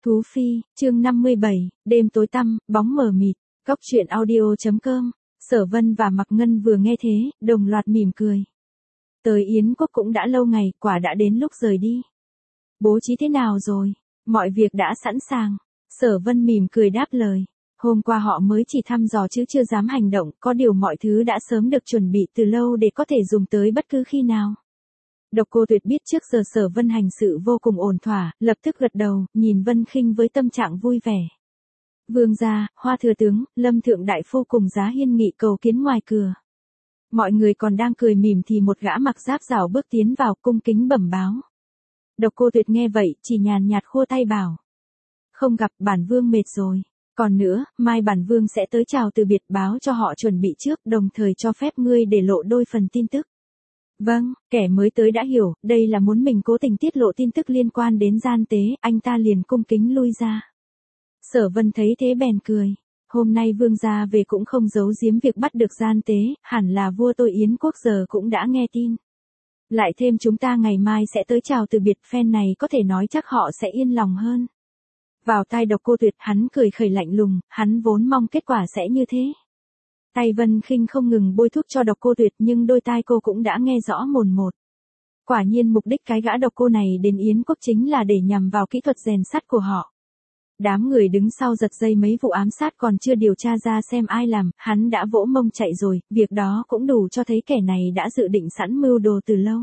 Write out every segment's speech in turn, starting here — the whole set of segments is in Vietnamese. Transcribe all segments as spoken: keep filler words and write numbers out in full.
Thú Phi, chương năm mươi bảy, đêm tối tăm, bóng mờ mịt, góc truyện audio.com, Sở Vân và Mạc Ngân vừa nghe thế, đồng loạt mỉm cười. Tới Yến Quốc cũng đã lâu ngày, quả đã đến lúc rời đi. Bố trí thế nào rồi? Mọi việc đã sẵn sàng. Sở Vân mỉm cười đáp lời. Hôm qua họ mới chỉ thăm dò chứ chưa dám hành động, có điều mọi thứ đã sớm được chuẩn bị từ lâu để có thể dùng tới bất cứ khi nào. Độc Cô Tuyệt biết trước giờ Sở Vân hành sự vô cùng ổn thỏa, lập tức gật đầu, nhìn Vân Khinh với tâm trạng vui vẻ. Vương gia, Hoa thừa tướng, Lâm thượng đại phu cùng Giá Hiên Nghị cầu kiến ngoài cửa. Mọi người còn đang cười mỉm thì một gã mặc giáp rào bước tiến vào cung kính bẩm báo. Độc Cô Tuyệt nghe vậy, chỉ nhàn nhạt khua tay bảo. Không gặp, bản vương mệt rồi. Còn nữa, mai bản vương sẽ tới chào từ biệt, báo cho họ chuẩn bị trước, đồng thời cho phép ngươi để lộ đôi phần tin tức. Vâng, kẻ mới tới đã hiểu, đây là muốn mình cố tình tiết lộ tin tức liên quan đến gian tế, anh ta liền cung kính lui ra. Sở Vân thấy thế bèn cười. Hôm nay vương gia về cũng không giấu giếm việc bắt được gian tế, hẳn là vua tôi Yến Quốc giờ cũng đã nghe tin. Lại thêm chúng ta ngày mai sẽ tới chào từ biệt, phen này có thể nói chắc họ sẽ yên lòng hơn. Vào tai Độc Cô Tuyệt, hắn cười khẩy lạnh lùng, hắn vốn mong kết quả sẽ như thế. Tay Vân Khinh không ngừng bôi thuốc cho Độc Cô Tuyệt, nhưng đôi tai cô cũng đã nghe rõ mồn một. Quả nhiên mục đích cái gã độc cô này đến Yến Quốc chính là để nhằm vào kỹ thuật rèn sắt của họ. Đám người đứng sau giật dây mấy vụ ám sát còn chưa điều tra ra xem ai làm, hắn đã vỗ mông chạy rồi, việc đó cũng đủ cho thấy kẻ này đã dự định sẵn mưu đồ từ lâu.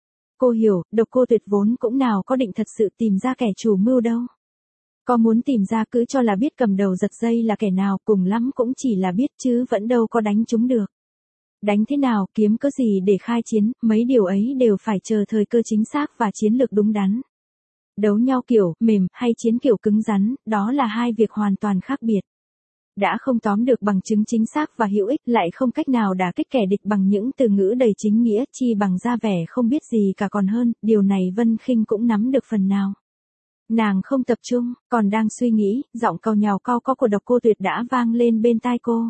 Cô hiểu, Độc Cô Tuyệt vốn cũng nào có định thật sự tìm ra kẻ chủ mưu đâu. Có muốn tìm ra cứ cho là biết cầm đầu giật dây là kẻ nào, cùng lắm cũng chỉ là biết chứ vẫn đâu có đánh chúng được. Đánh thế nào, kiếm cớ gì để khai chiến, mấy điều ấy đều phải chờ thời cơ chính xác và chiến lược đúng đắn. Đấu nhau kiểu mềm hay chiến kiểu cứng rắn, đó là hai việc hoàn toàn khác biệt. Đã không tóm được bằng chứng chính xác và hữu ích, lại không cách nào đả kích kẻ địch bằng những từ ngữ đầy chính nghĩa, chi bằng ra vẻ không biết gì cả còn hơn, điều này Vân Khinh cũng nắm được phần nào. Nàng không tập trung, còn đang suy nghĩ, giọng cau nhàu cau có của Độc Cô Tuyệt đã vang lên bên tai cô.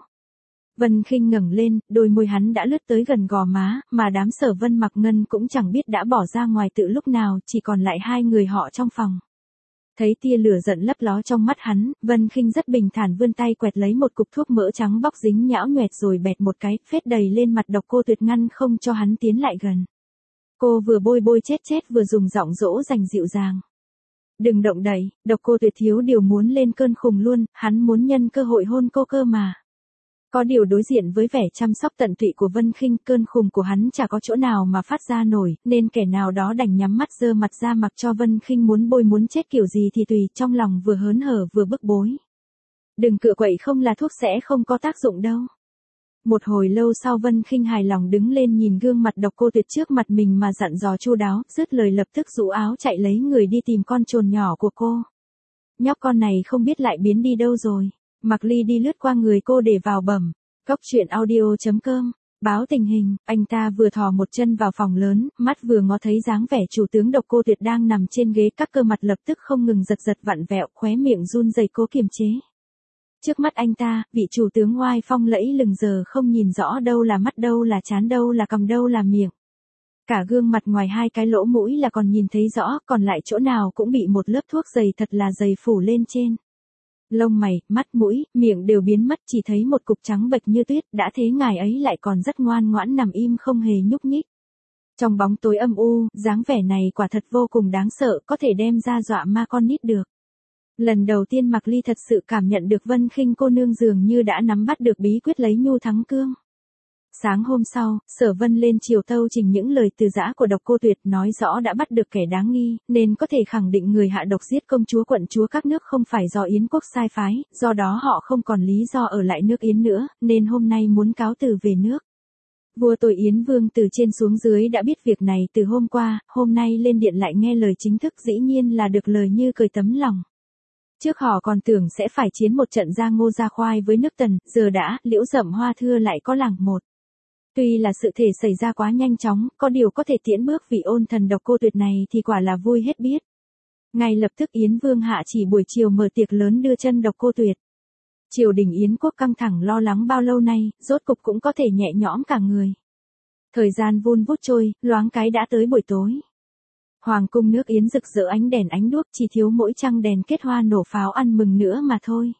Vân Khinh ngẩng lên, đôi môi hắn đã lướt tới gần gò má, mà đám Sở Vân Mạc Ngân cũng chẳng biết đã bỏ ra ngoài từ lúc nào, chỉ còn lại hai người họ trong phòng. Thấy tia lửa giận lấp ló trong mắt hắn, Vân Khinh rất bình thản vươn tay quẹt lấy một cục thuốc mỡ trắng bóc dính nhão nhoẹt rồi bẹt một cái, phết đầy lên mặt Độc Cô Tuyệt ngăn không cho hắn tiến lại gần. Cô vừa bôi bôi chết chết vừa dùng giọng dỗ dành dịu dàng. Đừng động đậy, Độc Cô Tuyệt thiếu điều muốn lên cơn khùng luôn, hắn muốn nhân cơ hội hôn cô cơ mà. Có điều đối diện với vẻ chăm sóc tận tụy của Vân Khinh, cơn khùng của hắn chả có chỗ nào mà phát ra nổi, nên kẻ nào đó đành nhắm mắt giơ mặt ra mặc cho Vân Khinh muốn bôi muốn chết kiểu gì thì tùy, trong lòng vừa hớn hở vừa bức bối. Đừng cựa quậy, không là thuốc sẽ không có tác dụng đâu. Một hồi lâu sau Vân Khinh hài lòng đứng lên nhìn gương mặt Độc Cô Tuyệt trước mặt mình mà dặn dò chu đáo, dứt lời lập tức rũ áo chạy lấy người đi tìm con trồn nhỏ của cô. Nhóc con này không biết lại biến đi đâu rồi. Mạc Ly đi lướt qua người cô để vào bẩm. Góc truyện audio.com, báo tình hình, anh ta vừa thò một chân vào phòng lớn, mắt vừa ngó thấy dáng vẻ chủ tướng Độc Cô Tuyệt đang nằm trên ghế, các cơ mặt lập tức không ngừng giật giật vặn vẹo, khóe miệng run rẩy cố kiềm chế. Trước mắt anh ta, vị chủ tướng oai phong lẫy lừng giờ không nhìn rõ đâu là mắt, đâu là trán, đâu là cằm, đâu là miệng. Cả gương mặt ngoài hai cái lỗ mũi là còn nhìn thấy rõ, còn lại chỗ nào cũng bị một lớp thuốc dày thật là dày phủ lên trên. Lông mày, mắt, mũi, miệng đều biến mất, chỉ thấy một cục trắng bệch như tuyết, đã thế ngài ấy lại còn rất ngoan ngoãn nằm im không hề nhúc nhích. Trong bóng tối âm u, dáng vẻ này quả thật vô cùng đáng sợ, có thể đem ra dọa ma con nít được. Lần đầu tiên Mạc Ly thật sự cảm nhận được Vân Khinh cô nương dường như đã nắm bắt được bí quyết lấy nhu thắng cương. Sáng hôm sau, Sở Vân lên triều tâu trình những lời từ giã của Độc Cô Tuyệt, nói rõ đã bắt được kẻ đáng nghi, nên có thể khẳng định người hạ độc giết công chúa quận chúa các nước không phải do Yến Quốc sai phái, do đó họ không còn lý do ở lại nước Yến nữa, nên hôm nay muốn cáo từ về nước. Vua tôi Yến Vương từ trên xuống dưới đã biết việc này từ hôm qua, hôm nay lên điện lại nghe lời chính thức, dĩ nhiên là được lời như cười tấm lòng. Trước họ còn tưởng sẽ phải chiến một trận ra ngô ra khoai với nước Tần, giờ đã, Liễu Dậm Hoa Thưa lại có làng một. Tuy là sự thể xảy ra quá nhanh chóng, có điều có thể tiễn bước vị ôn thần Độc Cô Tuyệt này thì quả là vui hết biết. Ngay lập tức Yến Vương hạ chỉ buổi chiều mở tiệc lớn đưa chân Độc Cô Tuyệt. Triều đình Yến Quốc căng thẳng lo lắng bao lâu nay, rốt cục cũng có thể nhẹ nhõm cả người. Thời gian vun vút trôi, loáng cái đã tới buổi tối. Hoàng cung nước Yến rực rỡ ánh đèn ánh đuốc, chỉ thiếu mỗi trăng đèn kết hoa nổ pháo ăn mừng nữa mà thôi.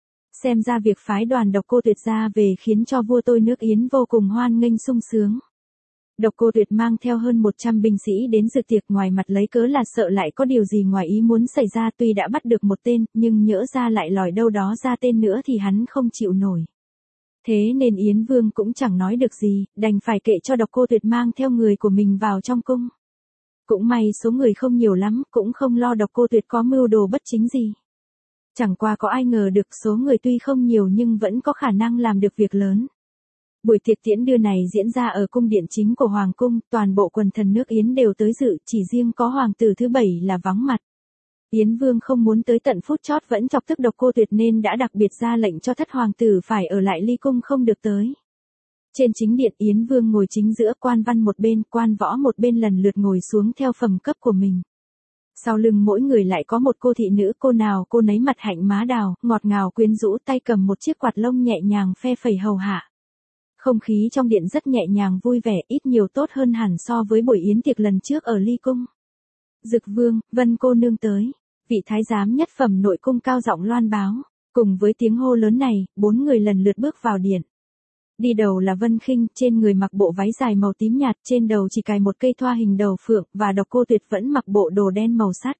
Xem ra việc phái đoàn Độc Cô Tuyệt ra về khiến cho vua tôi nước Yến vô cùng hoan nghênh sung sướng. Độc Cô Tuyệt mang theo hơn một trăm binh sĩ đến dự tiệc, ngoài mặt lấy cớ là sợ lại có điều gì ngoài ý muốn xảy ra, tuy đã bắt được một tên, nhưng nhỡ ra lại lòi đâu đó ra tên nữa thì hắn không chịu nổi. Thế nên Yến Vương cũng chẳng nói được gì, đành phải kệ cho Độc Cô Tuyệt mang theo người của mình vào trong cung. Cũng may số người không nhiều lắm, cũng không lo Độc Cô Tuyệt có mưu đồ bất chính gì. Chẳng qua có ai ngờ được số người tuy không nhiều nhưng vẫn có khả năng làm được việc lớn. Buổi tiệc tiễn đưa này diễn ra ở cung điện chính của Hoàng cung, toàn bộ quần thần nước Yến đều tới dự, chỉ riêng có hoàng tử thứ bảy là vắng mặt. Yến Vương không muốn tới tận phút chót vẫn chọc tức Độc Cô Tuyệt nên đã đặc biệt ra lệnh cho thất hoàng tử phải ở lại ly cung không được tới. Trên chính điện, Yến Vương ngồi chính giữa, quan văn một bên, quan võ một bên lần lượt ngồi xuống theo phẩm cấp của mình. Sau lưng mỗi người lại có một cô thị nữ, cô nào cô nấy mặt hạnh má đào, ngọt ngào quyến rũ, tay cầm một chiếc quạt lông nhẹ nhàng phe phẩy hầu hạ. Không khí trong điện rất nhẹ nhàng vui vẻ, ít nhiều tốt hơn hẳn so với buổi yến tiệc lần trước ở ly cung. Dực Vương, Vân cô nương tới. Vị thái giám nhất phẩm nội cung cao giọng loan báo. Cùng với tiếng hô lớn này, bốn người lần lượt bước vào điện. Đi đầu là Vân Khinh, trên người mặc bộ váy dài màu tím nhạt, trên đầu chỉ cài một cây thoa hình đầu phượng, và Độc Cô Tuyệt vẫn mặc bộ đồ đen màu sắt.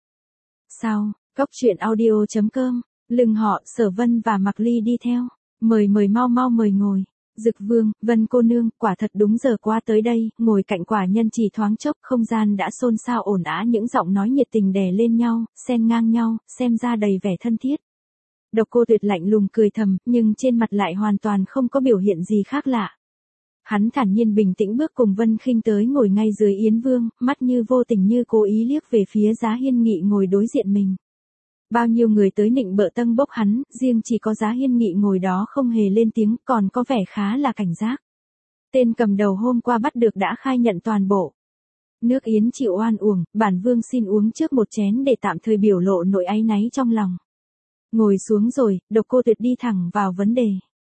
Sau, Cốc truyện audio chấm com, lưng họ, Sở Vân và Mạc Ly đi theo. Mời mời mau mau mời ngồi. Dực Vương, Vân cô nương, quả thật đúng giờ qua tới đây, ngồi cạnh quả nhân chỉ thoáng chốc, không gian đã xôn xao ồn ào, những giọng nói nhiệt tình đè lên nhau, xen ngang nhau, xem ra đầy vẻ thân thiết. Độc Cô Tuyệt lạnh lùng cười thầm, nhưng trên mặt lại hoàn toàn không có biểu hiện gì khác lạ. Hắn thản nhiên bình tĩnh bước cùng Vân Khinh tới ngồi ngay dưới Yến Vương, mắt như vô tình như cố ý liếc về phía Giá Hiên Nghị ngồi đối diện mình. Bao nhiêu người tới nịnh bợ tâng bốc hắn, riêng chỉ có Giá Hiên Nghị ngồi đó không hề lên tiếng, còn có vẻ khá là cảnh giác. Tên cầm đầu hôm qua bắt được đã khai nhận toàn bộ. Nước Yến chịu oan uổng, bản vương xin uống trước một chén để tạm thời biểu lộ nỗi áy náy trong lòng. Ngồi xuống rồi, Độc Cô Tuyệt đi thẳng vào vấn đề.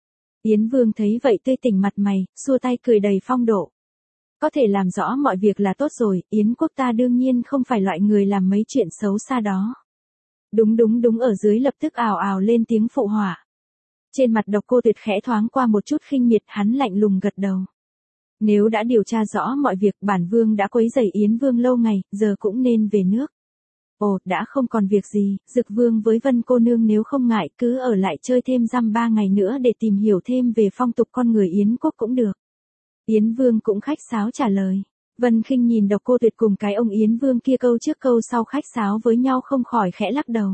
Yến Vương thấy vậy tươi tỉnh mặt mày, xua tay cười đầy phong độ. Có thể làm rõ mọi việc là tốt rồi, Yến quốc ta đương nhiên không phải loại người làm mấy chuyện xấu xa đó. Đúng đúng đúng, ở dưới lập tức ào ào lên tiếng phụ họa. Trên mặt Độc Cô Tuyệt khẽ thoáng qua một chút khinh miệt, hắn lạnh lùng gật đầu. Nếu đã điều tra rõ mọi việc, bản vương đã quấy rầy Yến Vương lâu ngày, giờ cũng nên về nước. Ồ, đã không còn việc gì, Dực Vương với Vân cô nương nếu không ngại cứ ở lại chơi thêm dăm ba ngày nữa để tìm hiểu thêm về phong tục con người Yến quốc cũng được. Yến Vương cũng khách sáo trả lời. Vân Khinh nhìn Độc Cô Tuyệt cùng cái ông Yến Vương kia câu trước câu sau khách sáo với nhau không khỏi khẽ lắc đầu.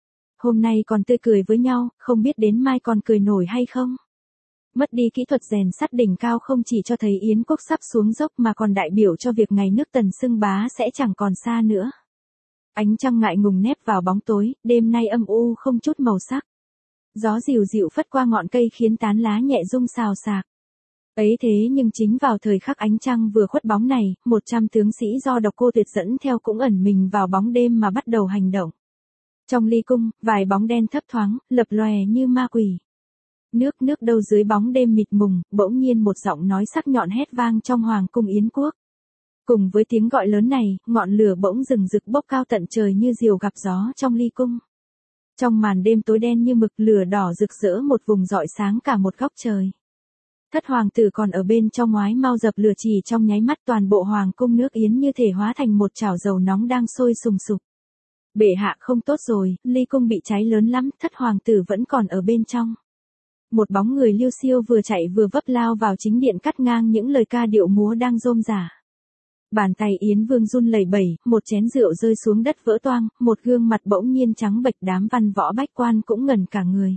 Hôm nay còn tươi cười với nhau, không biết đến mai còn cười nổi hay không. Mất đi kỹ thuật rèn sắt đỉnh cao không chỉ cho thấy Yến quốc sắp xuống dốc mà còn đại biểu cho việc ngày nước Tần xưng bá sẽ chẳng còn xa nữa. Ánh trăng ngại ngùng nép vào bóng tối, đêm nay âm u không chút màu sắc. Gió dịu dịu phất qua ngọn cây khiến tán lá nhẹ rung xào xạc. Ấy thế nhưng chính vào thời khắc ánh trăng vừa khuất bóng này, một trăm tướng sĩ do Độc Cô Tuyệt dẫn theo cũng ẩn mình vào bóng đêm mà bắt đầu hành động. Trong ly cung, vài bóng đen thấp thoáng, lập lòe như ma quỷ. Nước nước đâu dưới bóng đêm mịt mùng, bỗng nhiên một giọng nói sắc nhọn hét vang trong hoàng cung Yến quốc. Cùng với tiếng gọi lớn này, ngọn lửa bỗng rừng rực bốc cao tận trời như diều gặp gió trong ly cung. Trong màn đêm tối đen như mực, lửa đỏ rực rỡ một vùng rọi sáng cả một góc trời. Thất hoàng tử còn ở bên trong ngoái mau dập lửa, chỉ trong nháy mắt toàn bộ hoàng cung nước Yến như thể hóa thành một chảo dầu nóng đang sôi sùng sục. Bệ hạ không tốt rồi, ly cung bị cháy lớn lắm, thất hoàng tử vẫn còn ở bên trong. Một bóng người liêu xiêu vừa chạy vừa vấp lao vào chính điện cắt ngang những lời ca điệu múa đang rôm rả. Bàn tay Yến Vương run lẩy bẩy, một chén rượu rơi xuống đất vỡ toang, một gương mặt bỗng nhiên trắng bệch, đám văn võ bách quan cũng ngẩn cả người.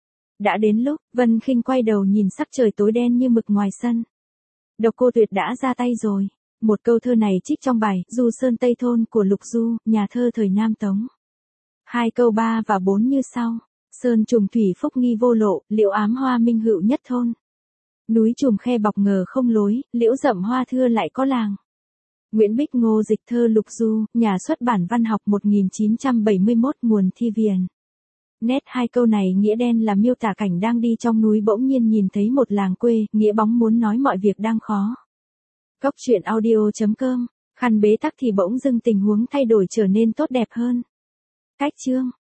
Đã đến lúc, Vân Khinh quay đầu nhìn sắc trời tối đen như mực ngoài sân. Độc Cô Tuyệt đã ra tay rồi. Một câu thơ này trích trong bài Du Sơn Tây Thôn của Lục Du, nhà thơ thời Nam Tống. Hai câu ba và bốn như sau. Sơn trùng thủy phúc nghi vô lộ, liễu ám hoa minh hữu nhất thôn. Núi trùm khe bọc ngờ không lối, liễu rậm hoa thưa lại có làng. Nguyễn Bích Ngô dịch thơ Lục Du, nhà xuất bản văn học một nghìn chín trăm bảy mươi mốt, nguồn Thi Viền. Nét hai câu này nghĩa đen là miêu tả cảnh đang đi trong núi bỗng nhiên nhìn thấy một làng quê, nghĩa bóng muốn nói mọi việc đang khó. Cốc truyện audio chấm com khăn bế tắc thì bỗng dưng tình huống thay đổi trở nên tốt đẹp hơn. Cách chương